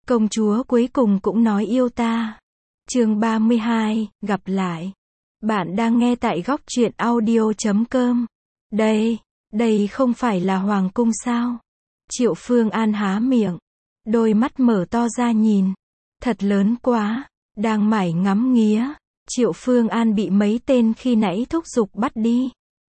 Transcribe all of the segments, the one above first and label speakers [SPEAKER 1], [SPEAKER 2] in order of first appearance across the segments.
[SPEAKER 1] Công chúa cuối cùng cũng nói yêu ta. Chương 32, gặp lại. Bạn đang nghe tại góc truyện audio.com. Đây không phải là hoàng cung sao? Triệu Phương An há miệng, đôi mắt mở to ra nhìn. Thật lớn quá, đang mải ngắm nghía. Triệu Phương An bị mấy tên khi nãy thúc giục bắt đi.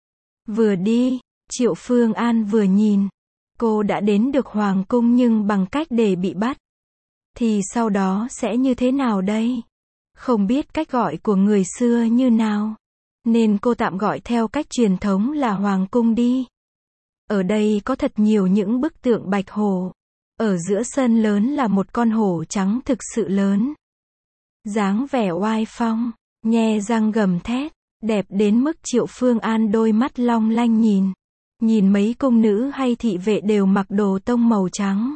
[SPEAKER 1] Vừa đi, Triệu Phương An vừa nhìn. Cô đã đến được hoàng cung nhưng bằng cách để bị bắt. Thì sau đó sẽ như thế nào đây? Không biết cách gọi của người xưa như nào, nên cô tạm gọi theo cách truyền thống là hoàng cung đi. Ở đây có thật nhiều những bức tượng bạch hổ. Ở giữa sân lớn là một con hổ trắng thực sự lớn. Dáng vẻ oai phong, nhe răng gầm thét, đẹp đến mức Triệu Phương An đôi mắt long lanh nhìn mấy cung nữ hay thị vệ đều mặc đồ tông màu trắng.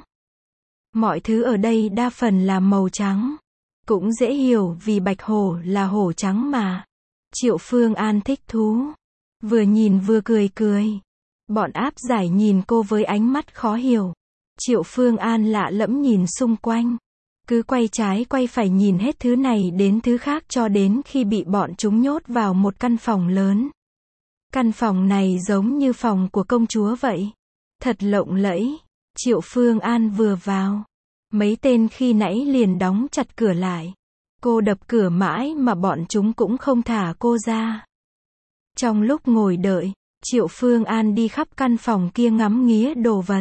[SPEAKER 1] Mọi thứ ở đây đa phần là màu trắng. Cũng dễ hiểu vì bạch hổ là hổ trắng mà. Triệu Phương An thích thú. Vừa nhìn vừa cười. Bọn áp giải nhìn cô với ánh mắt khó hiểu. Triệu Phương An lạ lẫm nhìn xung quanh. Cứ quay trái quay phải nhìn hết thứ này đến thứ khác cho đến khi bị bọn chúng nhốt vào một căn phòng lớn. Căn phòng này giống như phòng của công chúa vậy. Thật lộng lẫy. Triệu Phương An vừa vào, mấy tên khi nãy liền đóng chặt cửa lại. Cô đập cửa mãi mà bọn chúng cũng không thả cô ra. Trong lúc ngồi đợi, Triệu Phương An đi khắp căn phòng kia ngắm nghía đồ vật.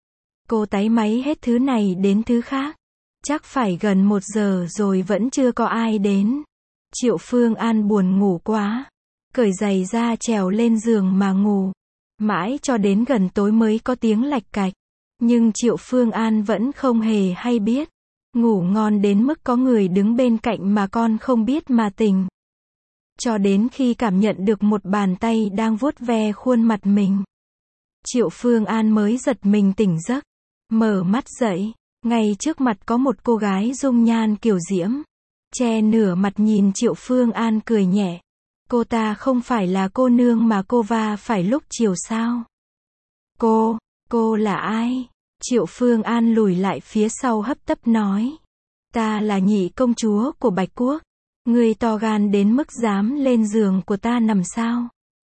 [SPEAKER 1] Cô táy máy hết thứ này đến thứ khác. Chắc phải gần 1 giờ rồi vẫn chưa có ai đến. Triệu Phương An buồn ngủ quá. Cởi giày ra trèo lên giường mà ngủ. Mãi cho đến gần tối mới có tiếng lạch cạch. Nhưng Triệu Phương An vẫn không hề hay biết. Ngủ ngon đến mức có người đứng bên cạnh mà con không biết mà tỉnh. Cho đến khi cảm nhận được một bàn tay đang vuốt ve khuôn mặt mình. Triệu Phương An mới giật mình tỉnh giấc. Mở mắt dậy, ngay trước mặt có một cô gái dung nhan kiều diễm. Che nửa mặt nhìn Triệu Phương An cười nhẹ. Cô ta không phải là cô nương mà cô va phải lúc chiều sao? Cô là ai? Triệu Phương An lùi lại phía sau hấp tấp nói. Ta là nhị công chúa của Bạch Quốc. Ngươi to gan đến mức dám lên giường của ta nằm sao?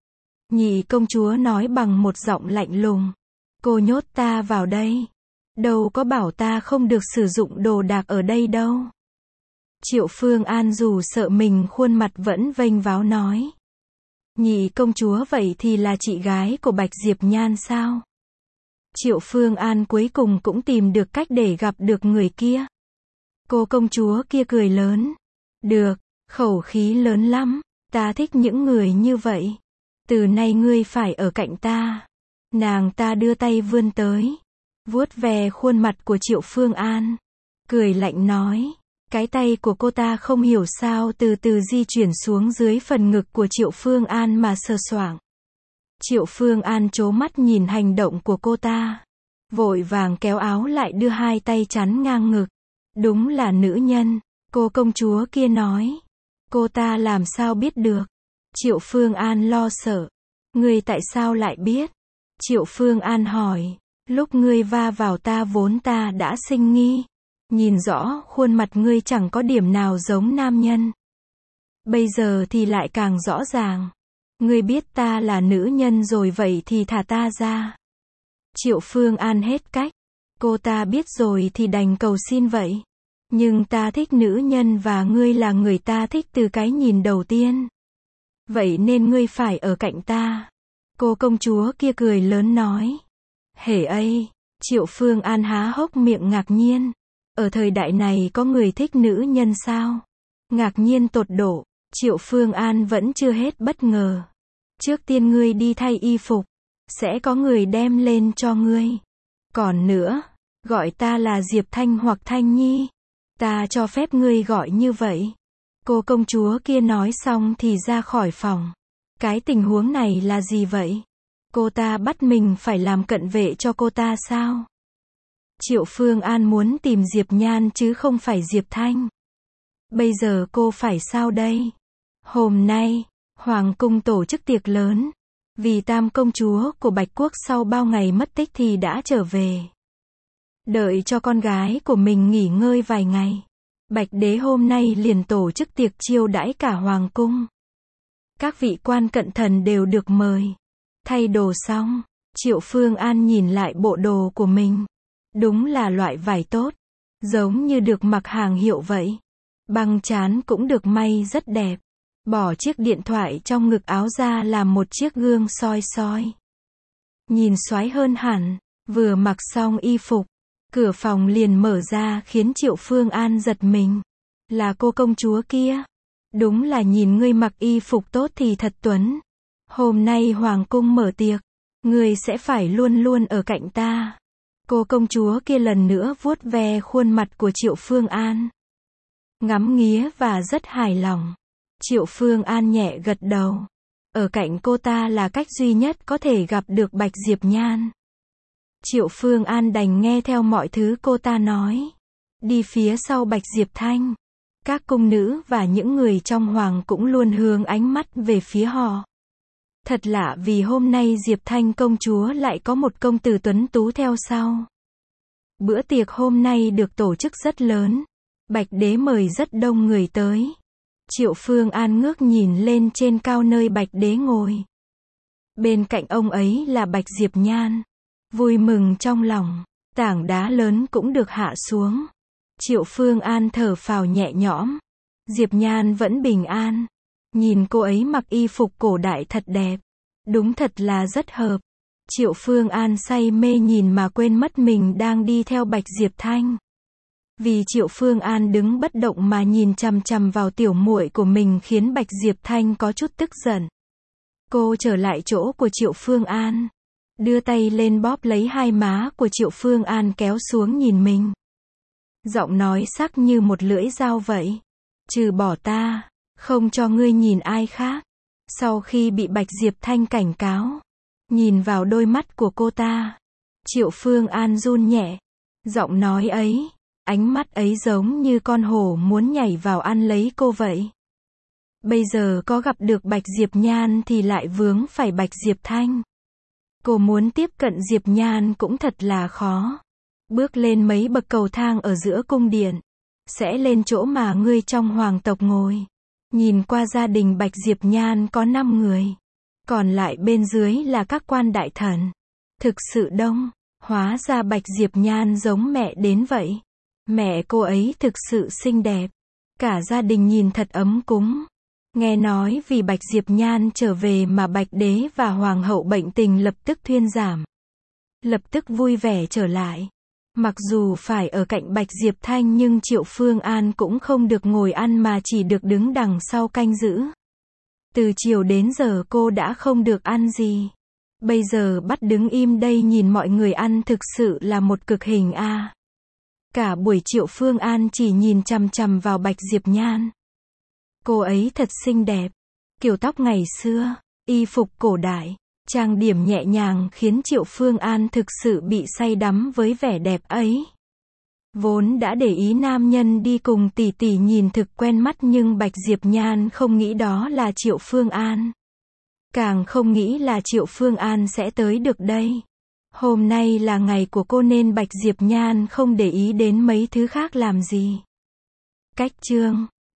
[SPEAKER 1] Nhị công chúa nói bằng một giọng lạnh lùng. Cô nhốt ta vào đây. Đâu có bảo ta không được sử dụng đồ đạc ở đây đâu. Triệu Phương An dù sợ mình khuôn mặt vẫn vênh váo nói. Nhị công chúa vậy thì là chị gái của Bạch Diệp Nhan sao? Triệu Phương An cuối cùng cũng tìm được cách để gặp được người kia. Cô công chúa kia cười lớn. Được, khẩu khí lớn lắm, ta thích những người như vậy. Từ nay ngươi phải ở cạnh ta. Nàng ta đưa tay vươn tới, vuốt ve khuôn mặt của Triệu Phương An. Cười lạnh nói. Cái tay của cô ta không hiểu sao từ từ di chuyển xuống dưới phần ngực của Triệu Phương An mà sờ soạng. Triệu Phương An trố mắt nhìn hành động của cô ta. Vội vàng kéo áo lại đưa hai tay chắn ngang ngực. Đúng là nữ nhân, cô công chúa kia nói. Cô ta làm sao biết được? Triệu Phương An lo sợ. Ngươi tại sao lại biết? Triệu Phương An hỏi. Lúc ngươi va vào ta vốn ta đã sinh nghi. Nhìn rõ khuôn mặt ngươi chẳng có điểm nào giống nam nhân. Bây giờ thì lại càng rõ ràng. Ngươi biết ta là nữ nhân rồi vậy thì thả ta ra. Triệu Phương An hết cách. Cô ta biết rồi thì đành cầu xin vậy. Nhưng ta thích nữ nhân và ngươi là người ta thích từ cái nhìn đầu tiên. Vậy nên ngươi phải ở cạnh ta. Cô công chúa kia cười lớn nói. Hể ây, Triệu Phương An há hốc miệng ngạc nhiên. Ở thời đại này có người thích nữ nhân sao? Ngạc nhiên tột độ, Triệu Phương An vẫn chưa hết bất ngờ. Trước tiên ngươi đi thay y phục, sẽ có người đem lên cho ngươi. Còn nữa, gọi ta là Diệp Thanh hoặc Thanh Nhi. Ta cho phép ngươi gọi như vậy. Cô công chúa kia nói xong thì ra khỏi phòng. Cái tình huống này là gì vậy? Cô ta bắt mình phải làm cận vệ cho cô ta sao? Triệu Phương An muốn tìm Diệp Nhan chứ không phải Diệp Thanh. Bây giờ cô phải sao đây? Hôm nay, Hoàng cung tổ chức tiệc lớn. Vì tam công chúa của Bạch Quốc sau bao ngày mất tích thì đã trở về. Đợi cho con gái của mình nghỉ ngơi vài ngày, Bạch Đế hôm nay liền tổ chức tiệc chiêu đãi cả hoàng cung. Các vị quan cận thần đều được mời. Thay đồ xong, Triệu Phương An nhìn lại bộ đồ của mình. Đúng là loại vải tốt, giống như được mặc hàng hiệu vậy. Băng trán cũng được may rất đẹp. Bỏ chiếc điện thoại trong ngực áo ra làm một chiếc gương soi soi. Nhìn xoái hơn hẳn, vừa mặc xong y phục, cửa phòng liền mở ra khiến Triệu Phương An giật mình. Là cô công chúa kia. Đúng là nhìn ngươi mặc y phục tốt thì thật tuấn. Hôm nay hoàng cung mở tiệc, ngươi sẽ phải luôn luôn ở cạnh ta. Cô công chúa kia lần nữa vuốt ve khuôn mặt của Triệu Phương An. Ngắm nghía và rất hài lòng. Triệu Phương An nhẹ gật đầu. Ở cạnh cô ta là cách duy nhất có thể gặp được Bạch Diệp Nhan. Triệu Phương An đành nghe theo mọi thứ cô ta nói. Đi phía sau Bạch Diệp Thanh. Các cung nữ và những người trong hoàng cũng luôn hướng ánh mắt về phía họ. Thật lạ vì hôm nay Diệp Thanh công chúa lại có một công tử tuấn tú theo sau. Bữa tiệc hôm nay được tổ chức rất lớn. Bạch Đế mời rất đông người tới. Triệu Phương An ngước nhìn lên trên cao nơi Bạch Đế ngồi. Bên cạnh ông ấy là Bạch Diệp Nhan. Vui mừng trong lòng, tảng đá lớn cũng được hạ xuống. Triệu Phương An thở phào nhẹ nhõm. Diệp Nhan vẫn bình an. Nhìn cô ấy mặc y phục cổ đại thật đẹp. Đúng thật là rất hợp. Triệu Phương An say mê nhìn mà quên mất mình đang đi theo Bạch Diệp Thanh. Vì Triệu Phương An đứng bất động mà nhìn chằm chằm vào tiểu muội của mình khiến Bạch Diệp Thanh có chút tức giận. Cô trở lại chỗ của Triệu Phương An. Đưa tay lên bóp lấy hai má của Triệu Phương An kéo xuống nhìn mình. Giọng nói sắc như một lưỡi dao vậy. Trừ bỏ ta, không cho ngươi nhìn ai khác. Sau khi bị Bạch Diệp Thanh cảnh cáo, nhìn vào đôi mắt của cô ta, Triệu Phương An run nhẹ. Giọng nói ấy, ánh mắt ấy giống như con hổ muốn nhảy vào ăn lấy cô vậy. Bây giờ có gặp được Bạch Diệp Nhan thì lại vướng phải Bạch Diệp Thanh. Cô muốn tiếp cận Diệp Nhan cũng thật là khó. Bước lên mấy bậc cầu thang ở giữa cung điện, sẽ lên chỗ mà ngươi trong hoàng tộc ngồi. Nhìn qua gia đình Bạch Diệp Nhan có 5 người. Còn lại bên dưới là các quan đại thần. Thực sự đông. Hóa ra Bạch Diệp Nhan giống mẹ đến vậy. Mẹ cô ấy thực sự xinh đẹp. Cả gia đình nhìn thật ấm cúng. Nghe nói vì Bạch Diệp Nhan trở về mà Bạch Đế và Hoàng hậu bệnh tình lập tức thuyên giảm. Lập tức vui vẻ trở lại. Mặc dù phải ở cạnh Bạch Diệp Thanh nhưng Triệu Phương An cũng không được ngồi ăn mà chỉ được đứng đằng sau canh giữ. Từ chiều đến giờ cô đã không được ăn gì. Bây giờ bắt đứng im đây nhìn mọi người ăn thực sự là một cực hình a. Cả buổi Triệu Phương An chỉ nhìn chằm chằm vào Bạch Diệp Nhan. Cô ấy thật xinh đẹp. Kiểu tóc ngày xưa, y phục cổ đại, trang điểm nhẹ nhàng khiến Triệu Phương An thực sự bị say đắm với vẻ đẹp ấy. Vốn đã để ý nam nhân đi cùng tỷ tỷ nhìn thực quen mắt nhưng Bạch Diệp Nhan không nghĩ đó là Triệu Phương An. Càng không nghĩ là Triệu Phương An sẽ tới được đây. Hôm nay là ngày của cô nên Bạch Diệp Nhan không để ý đến mấy thứ khác làm gì. Cách chương